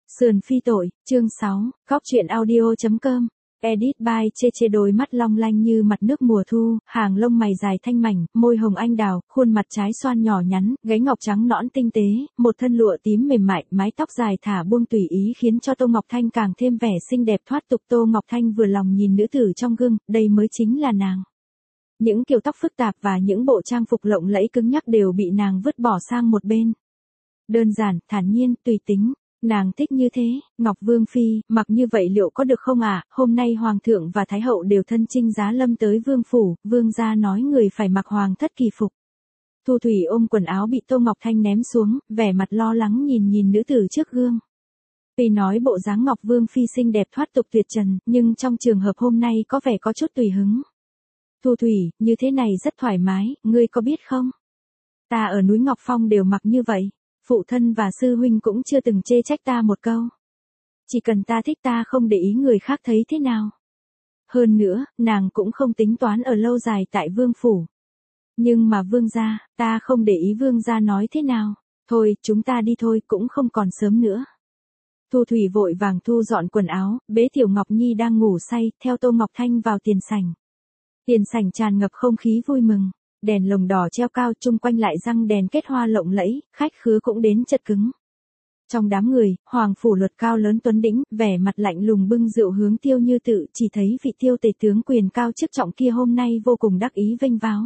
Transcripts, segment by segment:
Sườn phi tội, chương 6, Góc truyện audio.com. Edit by Chê đôi mắt long lanh như mặt nước mùa thu, hàng lông mày dài thanh mảnh, môi hồng anh đào, khuôn mặt trái xoan nhỏ nhắn, gáy ngọc trắng nõn tinh tế, một thân lụa tím mềm mại, mái tóc dài thả buông tùy ý khiến cho Tô Ngọc Thanh càng thêm vẻ xinh đẹp thoát tục. Tô Ngọc Thanh vừa lòng nhìn nữ tử trong gương, đây mới chính là nàng. Những kiểu tóc phức tạp và những bộ trang phục lộng lẫy cứng nhắc đều bị nàng vứt bỏ sang một bên. Đơn giản, thản nhiên, tùy tính. Nàng thích như thế. Ngọc Vương Phi, mặc như vậy liệu có được không ạ? Hôm nay Hoàng thượng và Thái hậu đều thân chinh giá lâm tới Vương phủ, Vương gia nói người phải mặc hoàng thất kỳ phục. Thu Thủy ôm quần áo bị Tô Ngọc Thanh ném xuống, vẻ mặt lo lắng nhìn nữ tử trước gương. Tuy nói bộ dáng Ngọc Vương Phi xinh đẹp thoát tục tuyệt trần, nhưng trong trường hợp hôm nay có vẻ có chút tùy hứng. Thu Thủy, như thế này rất thoải mái, ngươi có biết không? Ta ở núi Ngọc Phong đều mặc như vậy. Phụ thân và sư huynh cũng chưa từng chê trách ta một câu. Chỉ cần ta thích ta không để ý người khác thấy thế nào. Hơn nữa, nàng cũng không tính toán ở lâu dài tại vương phủ. Nhưng mà vương gia, ta không để ý vương gia nói thế nào. Thôi, chúng ta đi thôi, cũng không còn sớm nữa. Thu Thủy vội vàng thu dọn quần áo, bế Tiểu Ngọc Nhi đang ngủ say, theo Tô Ngọc Thanh vào tiền sảnh. Tiền sảnh tràn ngập không khí vui mừng. Đèn lồng đỏ treo cao, chung quanh lại răng đèn kết hoa lộng lẫy, khách khứa cũng đến chật cứng. Trong đám người, Hoàng phủ Luật cao lớn tuấn đĩnh, vẻ mặt lạnh lùng bưng rượu hướng Tiêu Như Tự, chỉ thấy vị Tiêu tể tướng quyền cao chức trọng kia hôm nay vô cùng đắc ý vênh váo.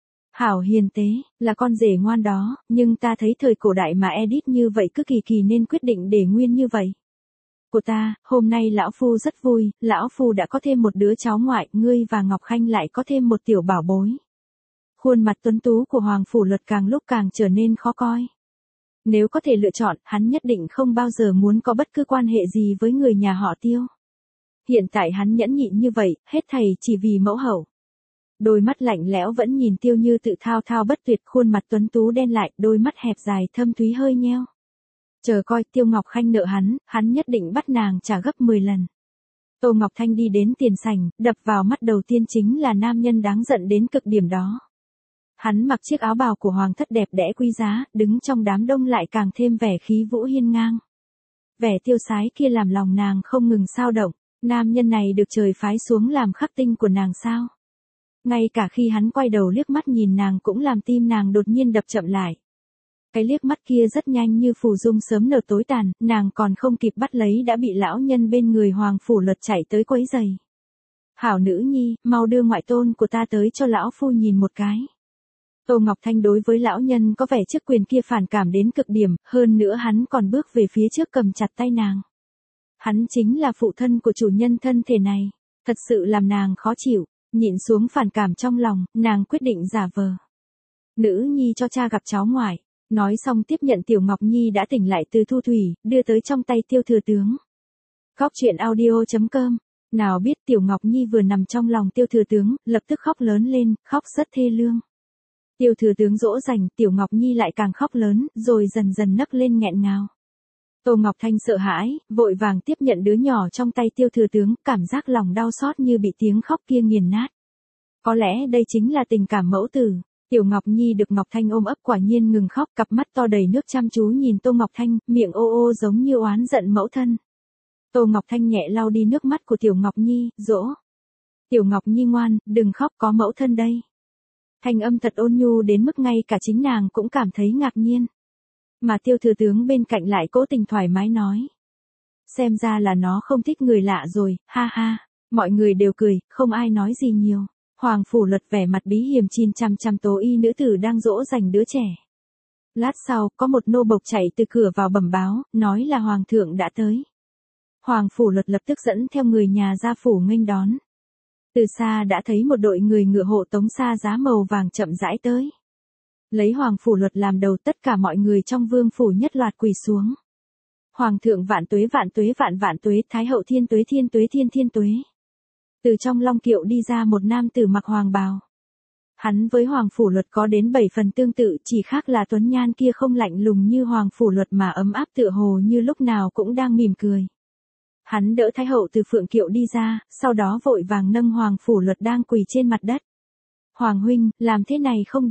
Hảo hiền tế, là con rể ngoan đó, nhưng ta thấy thời cổ đại mà edit như vậy cứ kỳ nên quyết định để nguyên như vậy. Của ta, hôm nay lão phu rất vui, lão phu đã có thêm một đứa cháu ngoại, ngươi và Ngọc Khanh lại có thêm một tiểu bảo bối. Khuôn mặt tuấn tú của Hoàng phủ Luật càng lúc càng trở nên khó coi. Nếu có thể lựa chọn, hắn nhất định không bao giờ muốn có bất cứ quan hệ gì với người nhà họ Tiêu. Hiện tại hắn nhẫn nhịn như vậy, hết thảy chỉ vì mẫu hậu. Đôi mắt lạnh lẽo vẫn nhìn Tiêu Như Tự thao thao bất tuyệt, khuôn mặt tuấn tú đen lại, đôi mắt hẹp dài thâm thúy hơi nheo. Chờ coi, Tiêu Ngọc Khanh nợ hắn nhất định bắt nàng trả gấp 10 lần. Tô Ngọc Thanh đi đến tiền sảnh, đập vào mắt đầu tiên chính là nam nhân đáng giận đến cực điểm đó. Hắn mặc chiếc áo bào của hoàng thất đẹp đẽ quý giá, đứng trong đám đông lại càng thêm vẻ khí vũ hiên ngang. Vẻ tiêu sái kia làm lòng nàng không ngừng xao động, nam nhân này được trời phái xuống làm khắc tinh của nàng sao? Ngay cả khi hắn quay đầu liếc mắt nhìn nàng cũng làm tim nàng đột nhiên đập chậm lại. Cái liếc mắt kia rất nhanh như phù dung sớm nở tối tàn, nàng còn không kịp bắt lấy đã bị lão nhân bên người Hoàng phủ Luật chạy tới quấy giày. Hảo nữ nhi, mau đưa ngoại tôn của ta tới cho lão phu nhìn một cái. Tô Ngọc Thanh đối với lão nhân có vẻ chức quyền kia phản cảm đến cực điểm, hơn nữa hắn còn bước về phía trước cầm chặt tay nàng. Hắn chính là phụ thân của chủ nhân thân thể này, thật sự làm nàng khó chịu, nhịn xuống phản cảm trong lòng, nàng quyết định giả vờ. Nữ nhi cho cha gặp cháu ngoại, nói xong tiếp nhận Tiểu Ngọc Nhi đã tỉnh lại từ Thu Thủy, đưa tới trong tay Tiêu thừa tướng. Góc truyện audio.com. Nào biết Tiểu Ngọc Nhi vừa nằm trong lòng Tiêu thừa tướng, lập tức khóc lớn lên, khóc rất thê lương. Tiêu thừa tướng dỗ dành, Tiểu Ngọc Nhi lại càng khóc lớn, rồi dần dần nấc lên nghẹn ngào. Tô Ngọc Thanh sợ hãi, vội vàng tiếp nhận đứa nhỏ trong tay Tiêu thừa tướng, cảm giác lòng đau xót như bị tiếng khóc kia nghiền nát. Có lẽ đây chính là tình cảm mẫu tử. Tiểu Ngọc Nhi được Ngọc Thanh ôm ấp quả nhiên ngừng khóc, cặp mắt to đầy nước chăm chú nhìn Tô Ngọc Thanh, miệng ô ô giống như oán giận mẫu thân. Tô Ngọc Thanh nhẹ lau đi nước mắt của Tiểu Ngọc Nhi, dỗ. Tiểu Ngọc Nhi ngoan, đừng khóc, có mẫu thân đây. Thanh âm thật ôn nhu đến mức ngay cả chính nàng cũng cảm thấy ngạc nhiên. Mà Tiêu thừa tướng bên cạnh lại cố tình thoải mái nói. Xem ra là nó không thích người lạ rồi, ha ha. Mọi người đều cười, không ai nói gì nhiều. Hoàng phủ Luật vẻ mặt bí hiểm nhìn chăm tố y nữ tử đang dỗ dành đứa trẻ. Lát sau, có một nô bộc chạy từ cửa vào bẩm báo, nói là hoàng thượng đã tới. Hoàng phủ Luật lập tức dẫn theo người nhà ra phủ nghênh đón. Từ xa đã thấy một đội người ngựa hộ tống xa giá màu vàng chậm rãi tới. Lấy Hoàng phủ Luật làm đầu, tất cả mọi người trong vương phủ nhất loạt quỳ xuống. Hoàng thượng vạn tuế vạn tuế vạn vạn tuế, Thái hậu thiên tuế thiên tuế thiên thiên tuế. Từ trong long kiệu đi ra một nam tử mặc hoàng bào. Hắn với Hoàng phủ Luật có đến 7 phần tương tự, chỉ khác là tuấn nhan kia không lạnh lùng như Hoàng phủ Luật mà ấm áp tựa hồ như lúc nào cũng đang mỉm cười. Hắn đỡ Thái hậu từ phượng kiệu đi ra, sau đó vội vàng nâng Hoàng phủ Luật đang quỳ trên mặt đất. Hoàng huynh, làm thế này không được,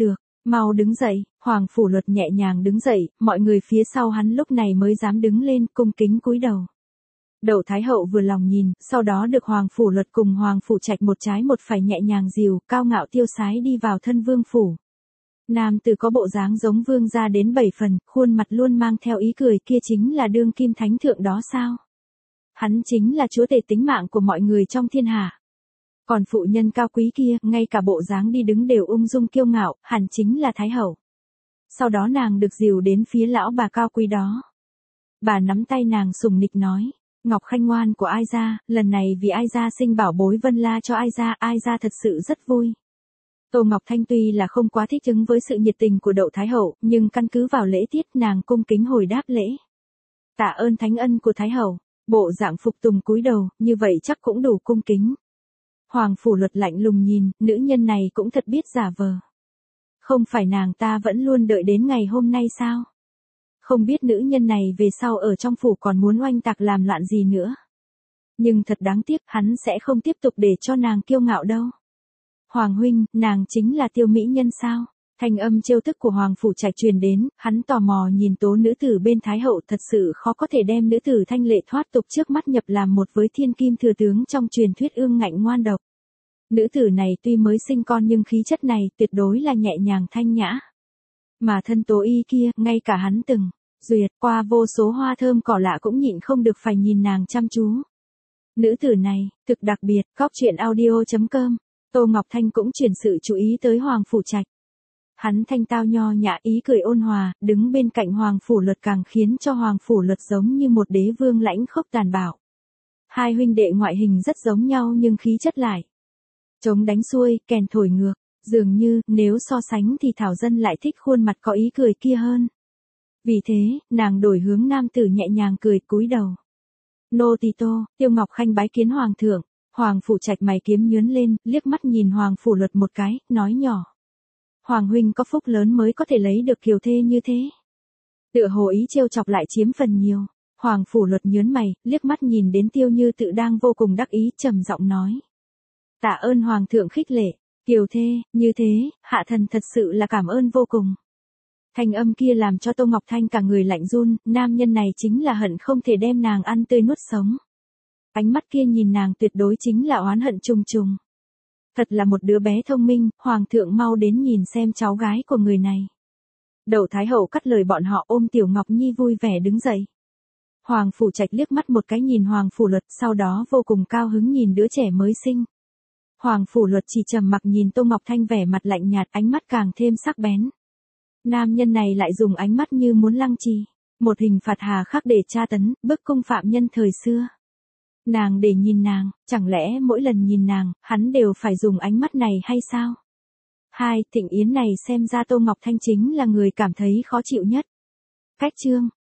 Mau đứng dậy, Hoàng Phủ Luật nhẹ nhàng đứng dậy, mọi người phía sau hắn lúc này mới dám đứng lên, cung kính cúi đầu. Đậu Thái Hậu vừa lòng nhìn, sau đó được Hoàng Phủ Luật cùng Hoàng Phủ Trạch một trái một phải nhẹ nhàng dìu, cao ngạo tiêu sái đi vào thân vương phủ. Nam tử có bộ dáng giống vương gia đến 7 phần, khuôn mặt luôn mang theo ý cười, kia chính là đương kim thánh thượng đó sao? Hắn chính là chúa tể tính mạng của mọi người trong thiên hạ. Còn phụ nhân cao quý kia, ngay cả bộ dáng đi đứng đều ung dung kiêu ngạo, hẳn chính là Thái Hậu. Sau đó nàng được dìu đến phía lão bà cao quý đó. Bà nắm tay nàng sùng nịch nói, Ngọc Khanh ngoan của Ai gia, lần này vì Ai gia sinh bảo bối Vân La cho Ai gia thật sự rất vui. Tô Ngọc Thanh tuy là không quá thích ứng với sự nhiệt tình của Đậu Thái Hậu, nhưng căn cứ vào lễ tiết nàng cung kính hồi đáp lễ. Tạ ơn thánh ân của Thái Hậu, bộ dạng phục tùng cúi đầu, như vậy chắc cũng đủ cung kính. Hoàng Phủ Luật lạnh lùng nhìn, nữ nhân này cũng thật biết giả vờ. Không phải nàng ta vẫn luôn đợi đến ngày hôm nay sao? Không biết nữ nhân này về sau ở trong phủ còn muốn oanh tạc làm loạn gì nữa. Nhưng thật đáng tiếc, hắn sẽ không tiếp tục để cho nàng kiêu ngạo đâu. Hoàng huynh, nàng chính là Tiêu mỹ nhân sao? Thanh âm trêu tức của Hoàng Phủ Trạch truyền đến, hắn tò mò nhìn tố nữ tử bên Thái Hậu, thật sự khó có thể đem nữ tử thanh lệ thoát tục trước mắt nhập làm một với thiên kim thừa tướng trong truyền thuyết ương ngạnh ngoan độc. Nữ tử này tuy mới sinh con nhưng khí chất này tuyệt đối là nhẹ nhàng thanh nhã. Mà thân Tố Y kia, ngay cả hắn từng duyệt qua vô số hoa thơm cỏ lạ cũng nhịn không được phải nhìn nàng chăm chú. Nữ tử này, thực đặc biệt, Góc Truyện Audio.com. Tô Ngọc Thanh cũng chuyển sự chú ý tới Hoàng Phủ Trạch. Hắn thanh tao nho nhã, ý cười ôn hòa, đứng bên cạnh Hoàng Phủ Luật càng khiến cho Hoàng Phủ Luật giống như một đế vương lãnh khốc tàn bạo. Hai huynh đệ ngoại hình rất giống nhau nhưng khí chất lại trống đánh xuôi, kèn thổi ngược, dường như nếu so sánh thì Thảo Dân lại thích khuôn mặt có ý cười kia hơn. Vì thế, nàng đổi hướng nam tử nhẹ nhàng cười cúi đầu. Nô tỳ Tô, Tiêu Ngọc Khanh bái kiến Hoàng thượng. Hoàng Phủ Trạch mày kiếm nhướng lên, liếc mắt nhìn Hoàng Phủ Luật một cái, nói nhỏ. Hoàng huynh có phúc lớn mới có thể lấy được kiều thê như thế. Tựa hồ ý trêu chọc lại chiếm phần nhiều. Hoàng Phủ Luật nhướng mày, liếc mắt nhìn đến Tiêu Như Tự đang vô cùng đắc ý, trầm giọng nói. Tạ ơn Hoàng thượng khích lệ, kiều thê, như thế, hạ thần thật sự là cảm ơn vô cùng. Thanh âm kia làm cho Tô Ngọc Thanh cả người lạnh run, nam nhân này chính là hận không thể đem nàng ăn tươi nuốt sống. Ánh mắt kia nhìn nàng tuyệt đối chính là oán hận trùng trùng. Thật là một đứa bé thông minh, Hoàng thượng mau đến nhìn xem cháu gái của người này. Đậu Thái Hậu cắt lời bọn họ, ôm Tiểu Ngọc Nhi vui vẻ đứng dậy. Hoàng Phủ Trạch liếc mắt một cái nhìn Hoàng Phủ Luật, sau đó vô cùng cao hứng nhìn đứa trẻ mới sinh. Hoàng Phủ Luật chỉ trầm mặc nhìn Tô Ngọc Thanh vẻ mặt lạnh nhạt, ánh mắt càng thêm sắc bén. Nam nhân này lại dùng ánh mắt như muốn lăng trì, một hình phạt hà khắc để tra tấn, bức cung phạm nhân thời xưa. Nàng để nhìn nàng, chẳng lẽ mỗi lần nhìn nàng, hắn đều phải dùng ánh mắt này hay sao? Thịnh yến này xem ra Tô Ngọc Thanh chính là người cảm thấy khó chịu nhất. Cách chương